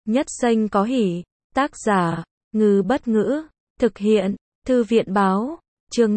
Nhất xanh có hỉ. Tác giả, Ngư Bất Ngữ. Thực hiện, Thư viện Báo. Chương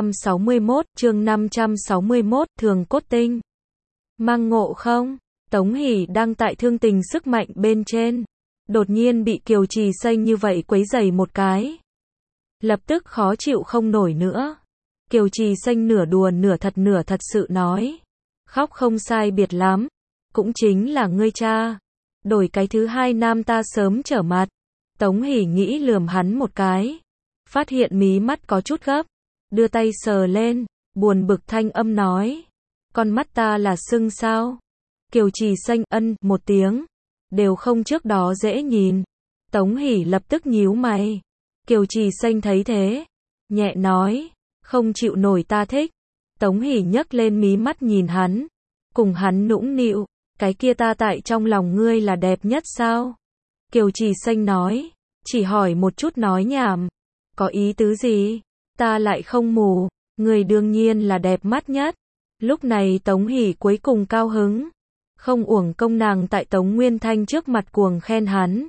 561, Thường Cốt Tinh. Mang ngộ không? Tống Hỷ đang tại thương tình sức mạnh bên trên. Đột nhiên bị Kiều Trì Xanh như vậy quấy rầy một cái. Lập tức khó chịu không nổi nữa. Kiều Trì Xanh nửa đùa nửa thật sự nói. Khóc không sai biệt lắm. Cũng chính là ngươi cha. Đổi cái thứ hai nam ta sớm trở mặt. Tống Hỷ nghĩ lườm hắn một cái. Phát hiện mí mắt có chút gấp. Đưa tay sờ lên. Buồn bực thanh âm nói. Con mắt ta là sưng sao? Kiều Trì Xanh ân một tiếng. Đều không trước đó dễ nhìn. Tống Hỷ lập tức nhíu mày. Kiều Trì Xanh thấy thế. Nhẹ nói. Không chịu nổi ta thích. Tống Hỷ nhấc lên mí mắt nhìn hắn. Cùng hắn nũng nịu. Cái kia ta tại trong lòng ngươi là đẹp nhất sao? Kiều Trì Xanh nói. Chỉ hỏi một chút nói nhảm. Có ý tứ gì? Ta lại không mù. Ngươi đương nhiên là đẹp mắt nhất. Lúc này Tống Hỷ cuối cùng cao hứng. Không uổng công nàng tại Tống Nguyên Thanh trước mặt cuồng khen hắn.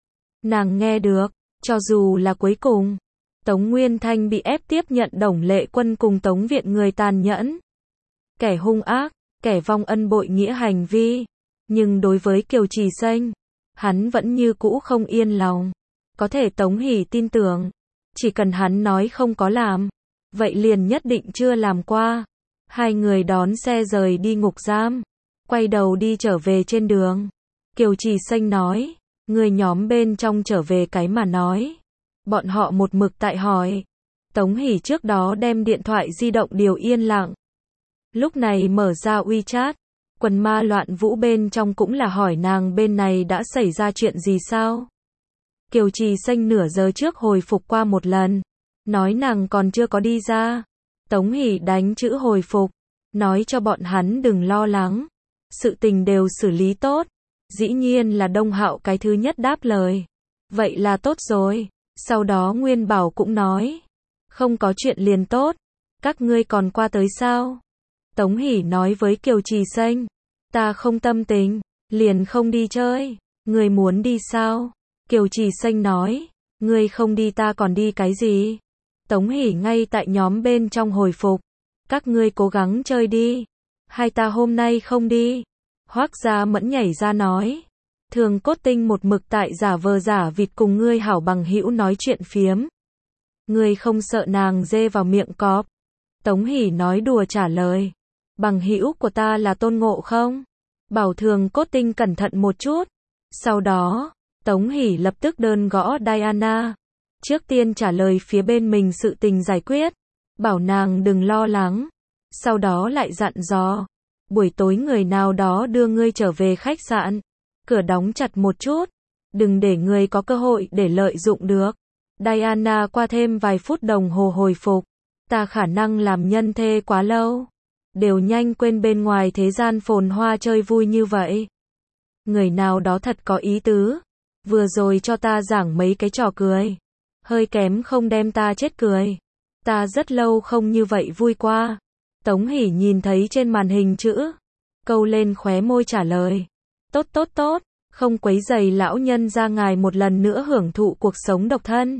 Nàng nghe được. Cho dù là cuối cùng. Tống Nguyên Thanh bị ép tiếp nhận Đồng Lệ Quân cùng Tống Viện người tàn nhẫn. Kẻ hung ác. Kẻ vong ân bội nghĩa hành vi. Nhưng đối với Kiều Trì Xanh, hắn vẫn như cũ không yên lòng. Có thể Tống Hỷ tin tưởng, chỉ cần hắn nói không có làm, vậy liền nhất định chưa làm qua. Hai người đón xe rời đi ngục giam, quay đầu đi trở về trên đường. Kiều Trì Xanh nói, người nhóm bên trong trở về cái mà nói. Bọn họ một mực tại hỏi. Tống Hỷ trước đó đem điện thoại di động điều yên lặng. Lúc này mở ra WeChat, quần ma loạn vũ bên trong cũng là hỏi nàng bên này đã xảy ra chuyện gì sao. Kiều Trì Xanh nửa giờ trước hồi phục qua một lần, nói nàng còn chưa có đi ra. Tống Hỷ đánh chữ hồi phục, nói cho bọn hắn đừng lo lắng, sự tình đều xử lý tốt. Dĩ nhiên là Đông Hạo cái thứ nhất đáp lời. Vậy là tốt rồi. Sau đó Nguyên Bảo cũng nói, không có chuyện liền tốt, các ngươi còn qua tới sao? Tống Hỷ nói với Kiều Trì Xanh, ta không tâm tình, liền không đi chơi. Ngươi muốn đi sao? Kiều Trì Xanh nói, ngươi không đi ta còn đi cái gì? Tống Hỷ ngay tại nhóm bên trong hồi phục, các ngươi cố gắng chơi đi, hai ta hôm nay không đi. Hoắc Gia Mẫn nhảy ra nói, Thường Cốt Tinh một mực tại giả vờ giả vịt cùng ngươi hảo bằng hữu nói chuyện phiếm. Ngươi không sợ nàng dê vào miệng cọp? Tống Hỷ nói đùa trả lời, bằng hữu của ta là Tôn Ngộ không? Bảo Thường Cốt Tinh cẩn thận một chút. Sau đó, Tống Hỷ lập tức đơn gõ Diana. Trước tiên trả lời phía bên mình sự tình giải quyết, bảo nàng đừng lo lắng. Sau đó lại dặn dò, buổi tối người nào đó đưa ngươi trở về khách sạn, cửa đóng chặt một chút, đừng để ngươi có cơ hội để lợi dụng được. Diana qua thêm vài phút đồng hồ hồi phục, ta khả năng làm nhân thê quá lâu, đều nhanh quên bên ngoài thế gian phồn hoa chơi vui như vậy. Người nào đó thật có ý tứ, vừa rồi cho ta giảng mấy cái trò cười, hơi kém không đem ta chết cười. Ta rất lâu không như vậy vui qua. Tống Hỷ nhìn thấy trên màn hình chữ, câu lên khóe môi trả lời, tốt, không quấy rầy lão nhân ra ngài một lần nữa hưởng thụ cuộc sống độc thân.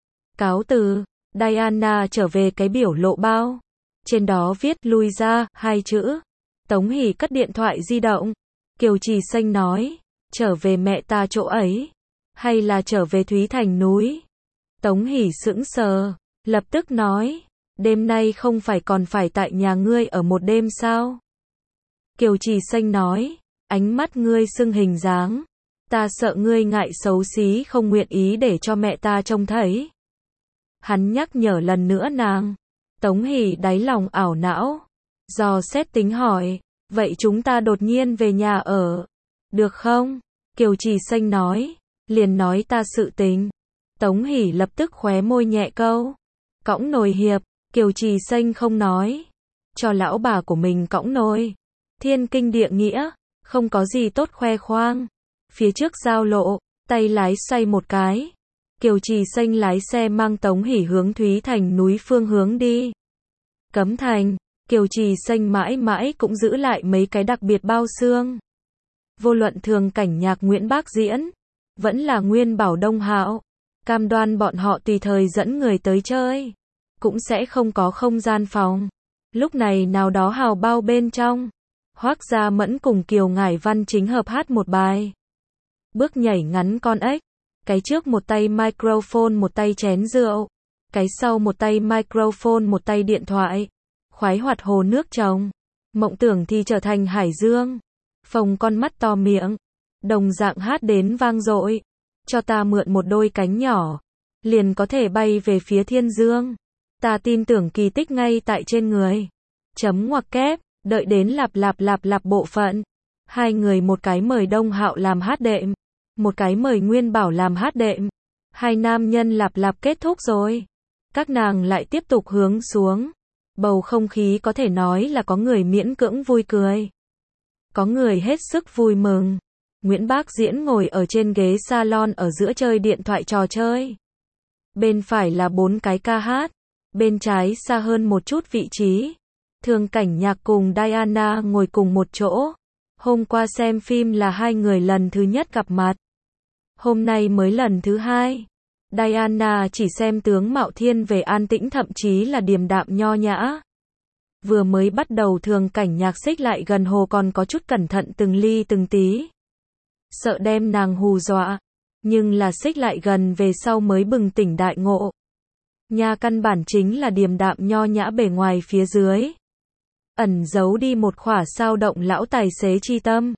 Cáo từ. Diana trở về cái biểu lộ bao, trên đó viết lui ra hai chữ. Tống Hỷ cất điện thoại di động. Kiều Trì Xanh nói, trở về mẹ ta chỗ ấy, hay là trở về Thúy Thành núi? Tống Hỷ sững sờ, lập tức nói, đêm nay không phải còn phải tại nhà ngươi ở một đêm sao? Kiều Trì Xanh nói, ánh mắt ngươi sưng hình dáng, ta sợ ngươi ngại xấu xí không nguyện ý để cho mẹ ta trông thấy. Hắn nhắc nhở lần nữa nàng. Tống Hỷ đáy lòng ảo não, dò xét tính hỏi, vậy chúng ta đột nhiên về nhà ở, được không? Kiều Trì Xanh nói, liền nói ta sự tình. Tống Hỷ lập tức khóe môi nhẹ câu, cõng nồi hiệp. Kiều Trì Xanh không nói, cho lão bà của mình cõng nồi. Thiên kinh địa nghĩa, không có gì tốt khoe khoang. Phía trước giao lộ, tay lái xoay một cái. Kiều Trì Xanh lái xe mang Tống Hỷ hướng Thúy Thành núi phương hướng đi. Cấm Thành, Kiều Trì Xanh mãi mãi cũng giữ lại mấy cái đặc biệt bao xương. Vô luận thường cảnh nhạc Nguyễn Bác diễn, Vẫn là Nguyên Bảo Đông Hạo. Cam đoan bọn họ tùy thời dẫn người tới chơi. Cũng sẽ không có không gian phòng. Lúc này nào đó hào bao bên trong. Hoác Gia Mẫn cùng Kiều Ngải Văn chính hợp hát một bài. Bước nhảy ngắn con ếch. Cái trước một tay microphone một tay chén rượu. Cái sau một tay microphone một tay điện thoại. Khoái hoạt hồ nước trồng. Mộng tưởng thì trở thành hải dương. Phồng con mắt to miệng. Đồng dạng hát đến vang dội. Cho ta mượn một đôi cánh nhỏ. Liền có thể bay về phía thiên dương. Ta tin tưởng kỳ tích ngay tại trên người. Chấm ngoặc kép. Đợi đến lạp bộ phận. Hai người một cái mời Đông Hạo làm hát đệm. Một cái mời Nguyên Bảo làm hát đệm. Hai nam nhân lạp kết thúc rồi. Các nàng lại tiếp tục hướng xuống. Bầu không khí có thể nói là có người miễn cưỡng vui cười. Có người hết sức vui mừng. Nguyễn Bác Diễn ngồi ở trên ghế salon ở giữa chơi điện thoại trò chơi. Bên phải là 4 cái ca hát. Bên trái xa hơn một chút vị trí. Thường Cảnh Nhạc cùng Diana ngồi cùng một chỗ. Hôm qua xem phim là hai người lần thứ nhất gặp mặt. Hôm nay mới lần thứ hai. Diana chỉ xem tướng mạo thiên về an tĩnh thậm chí là điềm đạm nho nhã. Vừa mới bắt đầu Thường Cảnh Nhạc xích lại gần hồ còn có chút cẩn thận từng ly từng tí. Sợ đem nàng hù dọa. Nhưng là xích lại gần về sau mới bừng tỉnh đại ngộ. Nha căn bản chính là điềm đạm nho nhã bề ngoài phía dưới. Ẩn giấu đi một khỏa sao động lão tài xế chi tâm.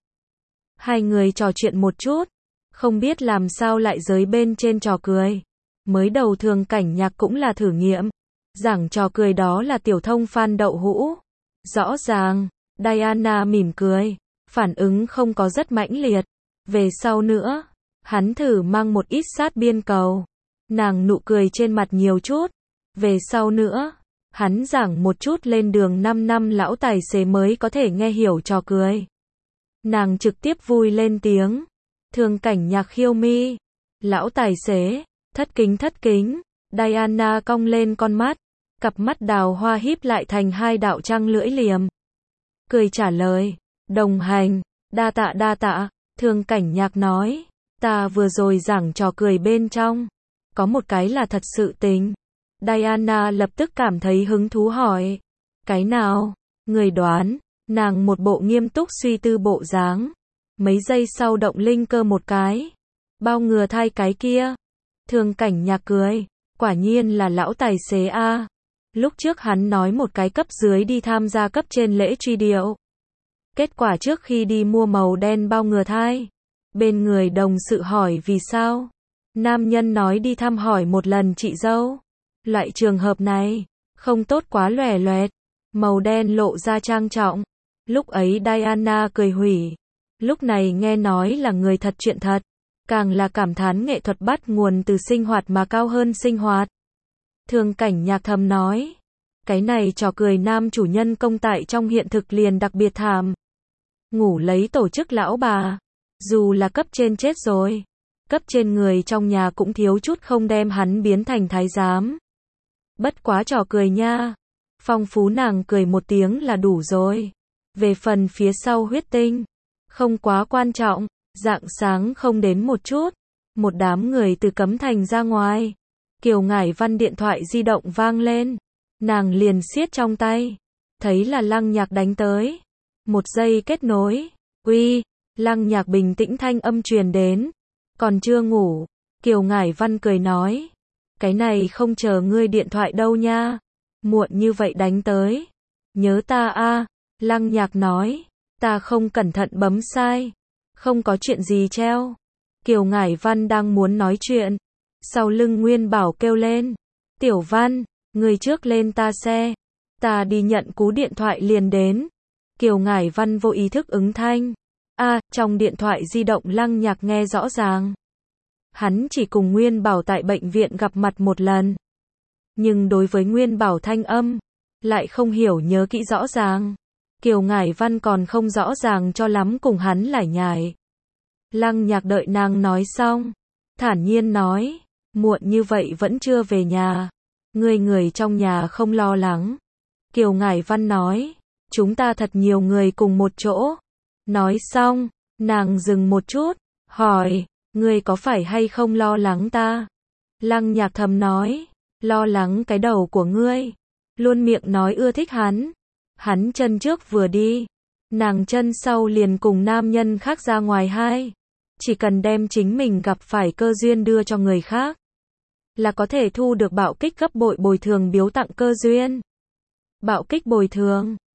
Hai người trò chuyện một chút. Không biết làm sao lại giới bên trên trò cười. Mới đầu Thường Cảnh Nhạc cũng là thử nghiệm. Giảng trò cười đó là tiểu thông Phan Đậu Hũ. Rõ ràng, Diana mỉm cười. Phản ứng không có rất mãnh liệt. Về sau nữa, hắn thử mang một ít sát biên cầu. Nàng nụ cười trên mặt nhiều chút. Về sau nữa, hắn giảng một chút lên đường 5 năm lão tài xế mới có thể nghe hiểu trò cười. Nàng trực tiếp vui lên tiếng. Thường Cảnh Nhạc khiêu mi. Lão tài xế, thất kính. Diana cong lên con mắt. Cặp mắt đào hoa híp lại thành hai đạo trăng lưỡi liềm. Cười trả lời. Đồng hành. Đa tạ. Thường Cảnh Nhạc nói. Ta vừa rồi giảng trò cười bên trong. Có một cái là thật sự tình. Diana lập tức cảm thấy hứng thú hỏi. Cái nào? Người đoán. Nàng một bộ nghiêm túc suy tư bộ dáng. Mấy giây sau động linh cơ một cái. Bao ngừa thai cái kia. Thường Cảnh Nhạc cười. Quả nhiên là lão tài xế a. Lúc trước hắn nói một cái cấp dưới đi tham gia cấp trên lễ truy điệu. Kết quả trước khi đi mua màu đen bao ngừa thai. Bên người đồng sự hỏi vì sao. Nam nhân nói đi thăm hỏi một lần chị dâu. Loại trường hợp này, không tốt quá lòe loẹt. Màu đen lộ ra trang trọng. Lúc ấy Diana cười hủy. Lúc này nghe nói là người thật chuyện thật. Càng là cảm thán nghệ thuật bắt nguồn từ sinh hoạt mà cao hơn sinh hoạt. Thường Cảnh Nhạc thầm nói. Cái này trò cười nam chủ nhân công tại trong hiện thực liền đặc biệt thảm. Ngủ lấy tổ chức lão bà. Dù là cấp trên chết rồi. Cấp trên người trong nhà cũng thiếu chút không đem hắn biến thành thái giám. Bất quá trò cười nha. Phong phú nàng cười một tiếng là đủ rồi. Về phần phía sau huyết tinh. Không quá quan trọng. Rạng sáng không đến một chút. Một đám người từ Cấm Thành ra ngoài. Kiều Ngải Văn điện thoại di động vang lên. Nàng liền siết trong tay. Thấy là Lăng Nhạc đánh tới. Một giây kết nối. Uy. Lăng Nhạc bình tĩnh thanh âm truyền đến. Còn chưa ngủ. Kiều Ngải Văn cười nói. Cái này không chờ ngươi điện thoại đâu nha. Muộn như vậy đánh tới. Nhớ ta a. Lăng Nhạc nói. Ta không cẩn thận bấm sai. Không có chuyện gì treo. Kiều Ngải Văn đang muốn nói chuyện. Sau lưng Nguyên Bảo kêu lên. Tiểu Văn, người trước lên ta xe. Ta đi nhận cú điện thoại liền đến. Kiều Ngải Văn vô ý thức ứng thanh. Trong điện thoại di động Lăng Nhạc nghe rõ ràng. Hắn chỉ cùng Nguyên Bảo tại bệnh viện gặp mặt một lần. Nhưng đối với Nguyên Bảo thanh âm, lại không hiểu nhớ kỹ rõ ràng. Kiều Ngải Văn còn không rõ ràng cho lắm cùng hắn lải nhải. Lăng Nhạc đợi nàng nói xong. Thản nhiên nói. Muộn như vậy vẫn chưa về nhà. Người trong nhà không lo lắng. Kiều Ngải Văn nói. Chúng ta thật nhiều người cùng một chỗ. Nói xong, nàng dừng một chút. Hỏi. Ngươi có phải hay không lo lắng ta? Lăng Nhạc thầm nói, lo lắng cái đầu của ngươi. Luôn miệng nói ưa thích hắn. Hắn chân trước vừa đi, nàng chân sau liền cùng nam nhân khác ra ngoài hai. Chỉ cần đem chính mình gặp phải cơ duyên đưa cho người khác, là có thể thu được bạo kích gấp bội bồi thường biếu tặng cơ duyên. Bạo kích bồi thường.